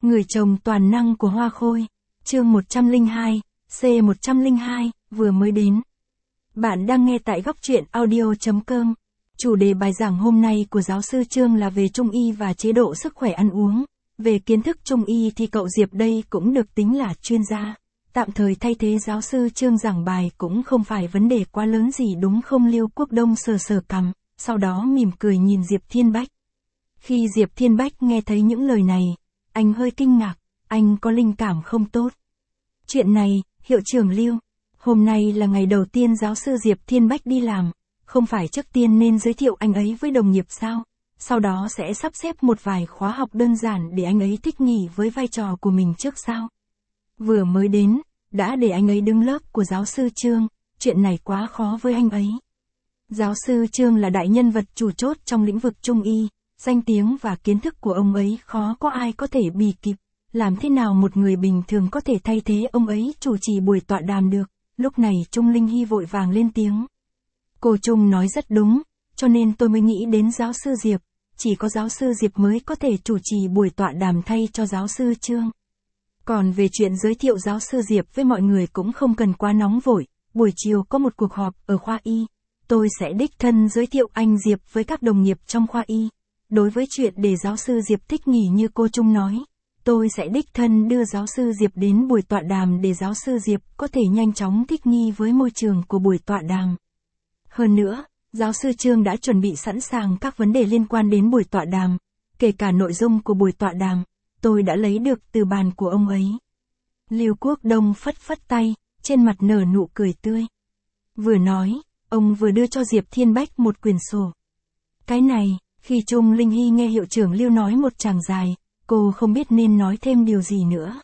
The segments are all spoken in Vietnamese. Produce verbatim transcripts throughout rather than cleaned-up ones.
Người chồng toàn năng của Hoa Khôi, chương một trăm lẻ hai, C một trăm lẻ hai, vừa mới đến. Bạn đang nghe tại góc truyện audio chấm com. Chủ đề bài giảng hôm nay của giáo sư Trương là về Trung y và chế độ sức khỏe ăn uống. Về kiến thức Trung y thì cậu Diệp đây cũng được tính là chuyên gia. Tạm thời thay thế giáo sư Trương giảng bài cũng không phải vấn đề quá lớn gì đúng không? Liêu Quốc Đông sờ sờ cằm, sau đó mỉm cười nhìn Diệp Thiên Bách. Khi Diệp Thiên Bách nghe thấy những lời này, anh hơi kinh ngạc, anh có linh cảm không tốt. Chuyện này, hiệu trưởng Liêu, hôm nay là ngày đầu tiên giáo sư Diệp Thiên Bách đi làm, không phải trước tiên nên giới thiệu anh ấy với đồng nghiệp sao? Sau đó sẽ sắp xếp một vài khóa học đơn giản để anh ấy thích nghi với vai trò của mình trước sao? Vừa mới đến, đã để anh ấy đứng lớp của giáo sư Trương, chuyện này quá khó với anh ấy. Giáo sư Trương là đại nhân vật chủ chốt trong lĩnh vực Trung y, danh tiếng và kiến thức của ông ấy khó có ai có thể bì kịp. Làm thế nào một người bình thường có thể thay thế ông ấy chủ trì buổi tọa đàm được? Lúc này Trung Linh Hy vội vàng lên tiếng. Cô Trung nói rất đúng, cho nên tôi mới nghĩ đến giáo sư Diệp. Chỉ có giáo sư Diệp mới có thể chủ trì buổi tọa đàm thay cho giáo sư Trương. Còn về chuyện giới thiệu giáo sư Diệp với mọi người cũng không cần quá nóng vội. Buổi chiều có một cuộc họp ở khoa y. Tôi sẽ đích thân giới thiệu anh Diệp với các đồng nghiệp trong khoa y. Đối với chuyện để giáo sư Diệp thích nghỉ như cô Trung nói, tôi sẽ đích thân đưa giáo sư Diệp đến buổi tọa đàm để giáo sư Diệp có thể nhanh chóng thích nghi với môi trường của buổi tọa đàm. Hơn nữa, giáo sư Trương đã chuẩn bị sẵn sàng các vấn đề liên quan đến buổi tọa đàm, kể cả nội dung của buổi tọa đàm, tôi đã lấy được từ bàn của ông ấy. Liêu Quốc Đông phất phất tay, trên mặt nở nụ cười tươi. Vừa nói, ông vừa đưa cho Diệp Thiên Bách một quyển sổ. Cái này, khi Trung Linh Hy nghe hiệu trưởng Liêu nói một tràng dài, cô không biết nên nói thêm điều gì nữa.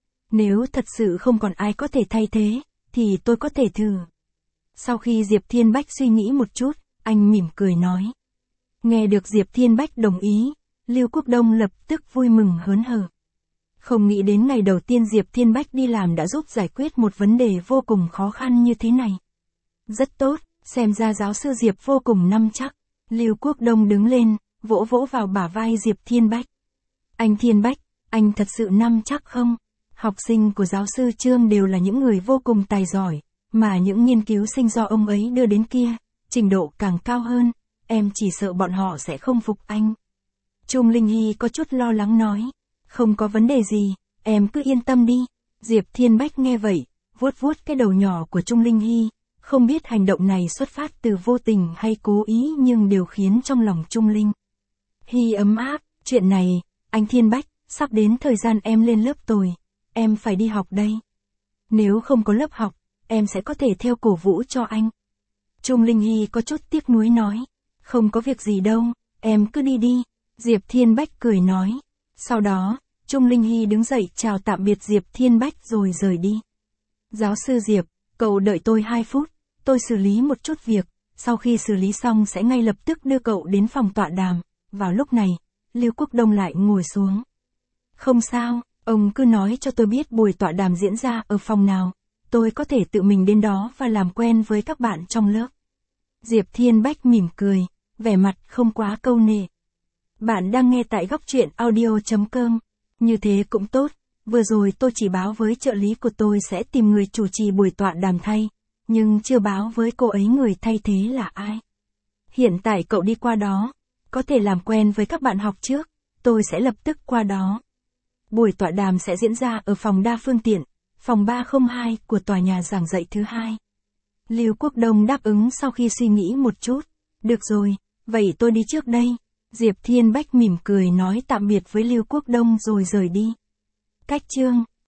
Nếu thật sự không còn ai có thể thay thế, thì tôi có thể thử. Sau khi Diệp Thiên Bách suy nghĩ một chút, anh mỉm cười nói. Nghe được Diệp Thiên Bách đồng ý, Liêu Quốc Đông lập tức vui mừng hớn hở. Không nghĩ đến ngày đầu tiên Diệp Thiên Bách đi làm đã giúp giải quyết một vấn đề vô cùng khó khăn như thế này. Rất tốt, xem ra giáo sư Diệp vô cùng nắm chắc. Liêu Quốc Đông đứng lên, vỗ vỗ vào bả vai Diệp Thiên Bách. Anh Thiên Bách, anh thật sự nắm chắc không? Học sinh của giáo sư Trương đều là những người vô cùng tài giỏi, mà những nghiên cứu sinh do ông ấy đưa đến kia, trình độ càng cao hơn, em chỉ sợ bọn họ sẽ không phục anh. Trung Linh Hy có chút lo lắng nói, không có vấn đề gì, em cứ yên tâm đi. Diệp Thiên Bách nghe vậy, vuốt vuốt cái đầu nhỏ của Trung Linh Hy, không biết hành động này xuất phát từ vô tình hay cố ý nhưng đều khiến trong lòng Trung Linh Hy ấm áp. Chuyện này, anh Thiên Bách, sắp đến thời gian em lên lớp rồi, em phải đi học đây. Nếu không có lớp học, em sẽ có thể theo cổ vũ cho anh. Trung Linh Hy có chút tiếc nuối nói, không có việc gì đâu, em cứ đi đi. Diệp Thiên Bách cười nói. Sau đó, Trung Linh Hy đứng dậy chào tạm biệt Diệp Thiên Bách rồi rời đi. Giáo sư Diệp, cậu đợi tôi hai phút, tôi xử lý một chút việc, sau khi xử lý xong sẽ ngay lập tức đưa cậu đến phòng tọa đàm. Vào lúc này, Liêu Quốc Đông lại ngồi xuống. Không sao, ông cứ nói cho tôi biết buổi tọa đàm diễn ra ở phòng nào, tôi có thể tự mình đến đó và làm quen với các bạn trong lớp. Diệp Thiên Bách mỉm cười, vẻ mặt không quá câu nệ. Bạn đang nghe tại góc truyện audio chấm com. Như thế cũng tốt, vừa rồi tôi chỉ báo với trợ lý của tôi sẽ tìm người chủ trì buổi tọa đàm thay, nhưng chưa báo với cô ấy người thay thế là ai. Hiện tại cậu đi qua đó, có thể làm quen với các bạn học trước, tôi sẽ lập tức qua đó. Buổi tọa đàm sẽ diễn ra ở phòng đa phương tiện, phòng ba không hai của tòa nhà giảng dạy thứ hai. Liêu Quốc Đông đáp ứng sau khi suy nghĩ một chút. Được rồi, vậy tôi đi trước đây. Diệp Thiên Bách mỉm cười nói tạm biệt với Liêu Quốc Đông rồi rời đi. Cách chương